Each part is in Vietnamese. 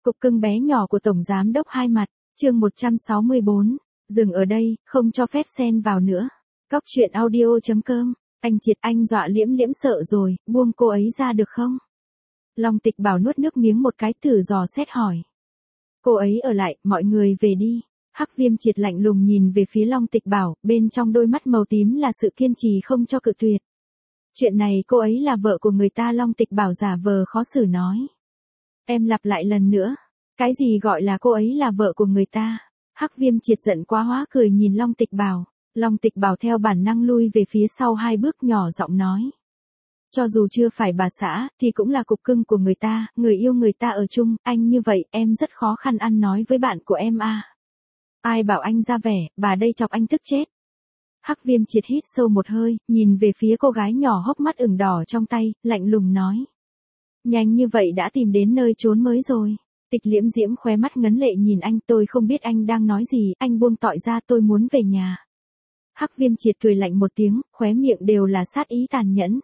Cục cưng bé nhỏ của Tổng Giám đốc Hai Mặt, chương 164, dừng ở đây, không cho phép xen vào nữa. Cóc truyện audio.com, anh Triệt anh dọa liễm liễm sợ rồi, buông cô ấy ra được không? Long Tịch Bảo nuốt nước miếng một cái thử dò xét hỏi. Cô ấy ở lại, mọi người về đi. Hắc Viêm Triệt lạnh lùng nhìn về phía Long Tịch Bảo, bên trong đôi mắt màu tím là sự kiên trì không cho cự tuyệt. Chuyện này cô ấy là vợ của người ta. Long Tịch Bảo giả vờ khó xử nói. Em lặp lại lần nữa. Cái gì gọi là cô ấy là vợ của người ta? Hắc Viêm Triệt giận quá hóa cười nhìn Long Tịch Bảo. Long Tịch Bảo theo bản năng lui về phía sau 2 bước nhỏ giọng nói. Cho dù chưa phải bà xã, thì cũng là cục cưng của người ta, người yêu người ta ở chung, anh như vậy, em rất khó khăn ăn nói với bạn của em à. Ai bảo anh ra vẻ, bà đây chọc anh tức chết. Hắc Viêm Triệt hít sâu một hơi, nhìn về phía cô gái nhỏ hốc mắt ửng đỏ trong tay, lạnh lùng nói. Nhanh như vậy đã tìm đến nơi trốn mới rồi. Tịch Liễm Diễm khóe mắt ngấn lệ nhìn anh, tôi không biết anh đang nói gì, anh buông tọi ra, tôi muốn về nhà. Hắc Viêm Triệt cười lạnh một tiếng, khóe miệng đều là sát ý tàn nhẫn.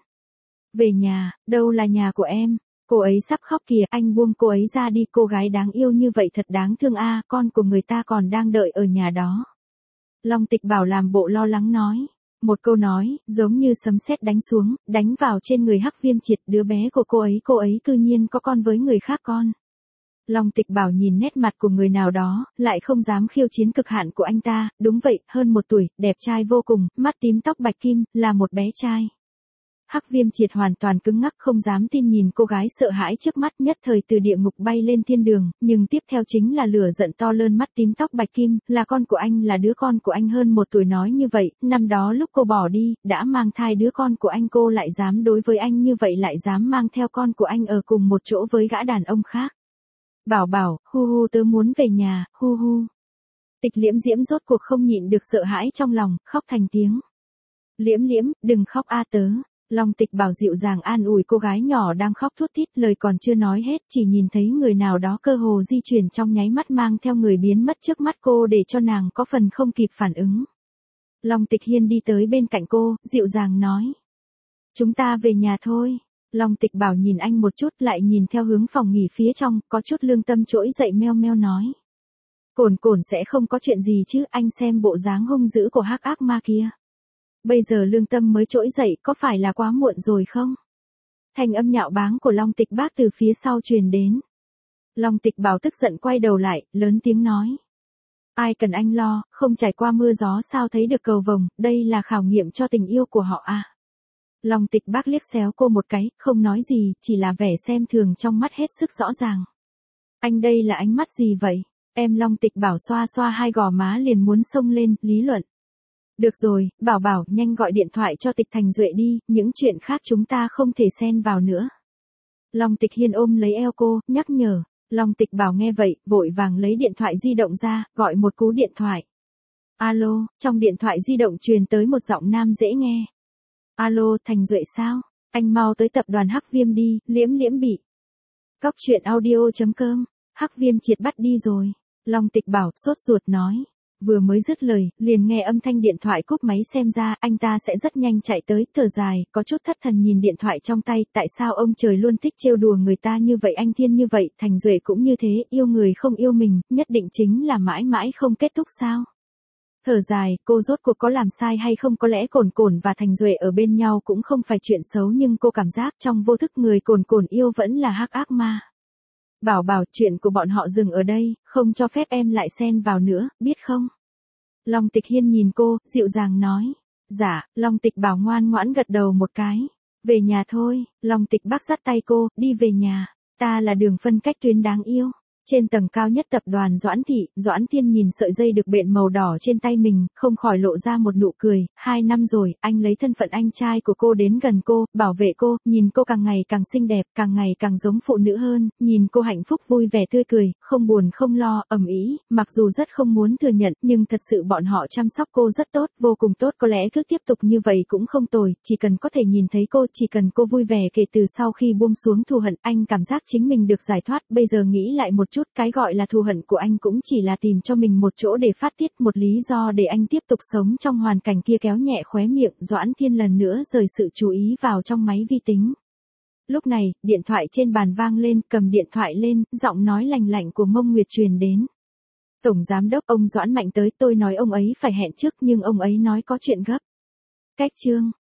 Về nhà, đâu là nhà của em? Cô ấy sắp khóc kìa, anh buông cô ấy ra đi, cô gái đáng yêu như vậy thật đáng thương a, con của người ta còn đang đợi ở nhà đó. Long Tịch Bảo làm bộ lo lắng nói. Một câu nói, giống như sấm sét đánh xuống, đánh vào trên người Hắc Viêm Triệt, đứa bé của cô ấy cư nhiên có con với người khác con. Long Tịch Bảo nhìn nét mặt của người nào đó, lại không dám khiêu chiến cực hạn của anh ta, đúng vậy, hơn 1 tuổi, đẹp trai vô cùng, mắt tím tóc bạch kim, là một bé trai. Hắc Viêm Triệt hoàn toàn cứng ngắc không dám tin nhìn cô gái sợ hãi trước mắt, nhất thời từ địa ngục bay lên thiên đường, nhưng tiếp theo chính là lửa giận to lớn. Mắt tím tóc bạch kim, là con của anh, là đứa con của anh. Hơn 1 tuổi nói như vậy, năm đó lúc cô bỏ đi, đã mang thai đứa con của anh, cô lại dám đối với anh như vậy, lại dám mang theo con của anh ở cùng một chỗ với gã đàn ông khác. Bảo bảo, hu hu tớ muốn về nhà, hu hu. Tịch Liễm Diễm rốt cuộc không nhịn được sợ hãi trong lòng, khóc thành tiếng. Liễm Liễm, đừng khóc a tớ. Long Tịch Bảo dịu dàng an ủi cô gái nhỏ đang khóc thút thít, lời còn chưa nói hết, chỉ nhìn thấy người nào đó cơ hồ di chuyển trong nháy mắt mang theo người biến mất trước mắt cô để cho nàng có phần không kịp phản ứng. Long Tịch Hiên đi tới bên cạnh cô, dịu dàng nói. Chúng ta về nhà thôi. Long Tịch Bảo nhìn anh một chút lại nhìn theo hướng phòng nghỉ phía trong, có chút lương tâm trỗi dậy meo meo nói. Cổn Cổn sẽ không có chuyện gì chứ, anh xem bộ dáng hung dữ của Hắc ác ma kia. Bây giờ lương tâm mới trỗi dậy, có phải là quá muộn rồi không? Thanh âm nhạo báng của Long Tịch Bác từ phía sau truyền đến. Long Tịch Bảo tức giận quay đầu lại, lớn tiếng nói. Ai cần anh lo, không trải qua mưa gió sao thấy được cầu vồng, đây là khảo nghiệm cho tình yêu của họ à. Long Tịch Bác liếc xéo cô một cái, không nói gì, chỉ là vẻ xem thường trong mắt hết sức rõ ràng. Anh đây là ánh mắt gì vậy? Em Long Tịch Bảo xoa xoa 2 gò má liền muốn xông lên, lý luận. Được rồi, Bảo Bảo, nhanh gọi điện thoại cho Tịch Thành Duệ đi, những chuyện khác chúng ta không thể xen vào nữa. Long Tịch Hiên ôm lấy eo cô, nhắc nhở. Long Tịch Bảo nghe vậy, vội vàng lấy điện thoại di động ra, gọi một cú điện thoại. Alo, trong điện thoại di động truyền tới một giọng nam dễ nghe. Alo, Thành Duệ sao? Anh mau tới tập đoàn Hắc Viêm đi, Liễm Liễm bị. Cóc truyện audio.com, Hắc Viêm Triệt bắt đi rồi. Long Tịch Bảo sốt ruột nói. Vừa mới dứt lời, liền nghe âm thanh điện thoại cúp máy, xem ra anh ta sẽ rất nhanh chạy tới, thở dài, có chút thất thần nhìn điện thoại trong tay, tại sao ông trời luôn thích trêu đùa người ta như vậy, anh Thiên như vậy, Thành Duệ cũng như thế, yêu người không yêu mình, nhất định chính là mãi mãi không kết thúc sao? Thở dài, cô rốt cuộc có làm sai hay không, có lẽ Cổn Cổn và Thành Duệ ở bên nhau cũng không phải chuyện xấu, nhưng cô cảm giác trong vô thức người Cổn Cổn yêu vẫn là Hắc ác ma. Bảo Bảo, chuyện của bọn họ dừng ở đây, không cho phép em lại xen vào nữa, biết không? Long Tịch Hiên nhìn cô, dịu dàng nói. Dạ, Long Tịch Bảo ngoan ngoãn gật đầu một cái. Về nhà thôi, Long Tịch Bác dắt tay cô, đi về nhà. Ta là đường phân cách tuyến đáng yêu. Trên tầng cao nhất tập đoàn Doãn Thị, Doãn Thiên nhìn sợi dây được bện màu đỏ trên tay mình, không khỏi lộ ra một nụ cười. 2 năm rồi, anh lấy thân phận anh trai của cô đến gần cô, bảo vệ cô, nhìn cô càng ngày càng xinh đẹp, càng ngày càng giống phụ nữ hơn, nhìn cô hạnh phúc vui vẻ tươi cười, không buồn không lo, ầm ĩ, mặc dù rất không muốn thừa nhận, nhưng thật sự bọn họ chăm sóc cô rất tốt, vô cùng tốt, có lẽ cứ tiếp tục như vậy cũng không tồi, chỉ cần có thể nhìn thấy cô, chỉ cần cô vui vẻ. Kể từ sau khi buông xuống thù hận, anh cảm giác chính mình được giải thoát, bây giờ nghĩ lại một chút, cái gọi là thù hận của anh cũng chỉ là tìm cho mình một chỗ để phát tiết, một lý do để anh tiếp tục sống trong hoàn cảnh kia. Kéo nhẹ khóe miệng, Doãn Thiên lần nữa rời sự chú ý vào trong máy vi tính. Lúc này, điện thoại trên bàn vang lên, cầm điện thoại lên, giọng nói lành lạnh của Mông Nguyệt truyền đến. Tổng giám đốc, ông Doãn Mạnh tới, tôi nói ông ấy phải hẹn trước nhưng ông ấy nói có chuyện gấp. Cách chương.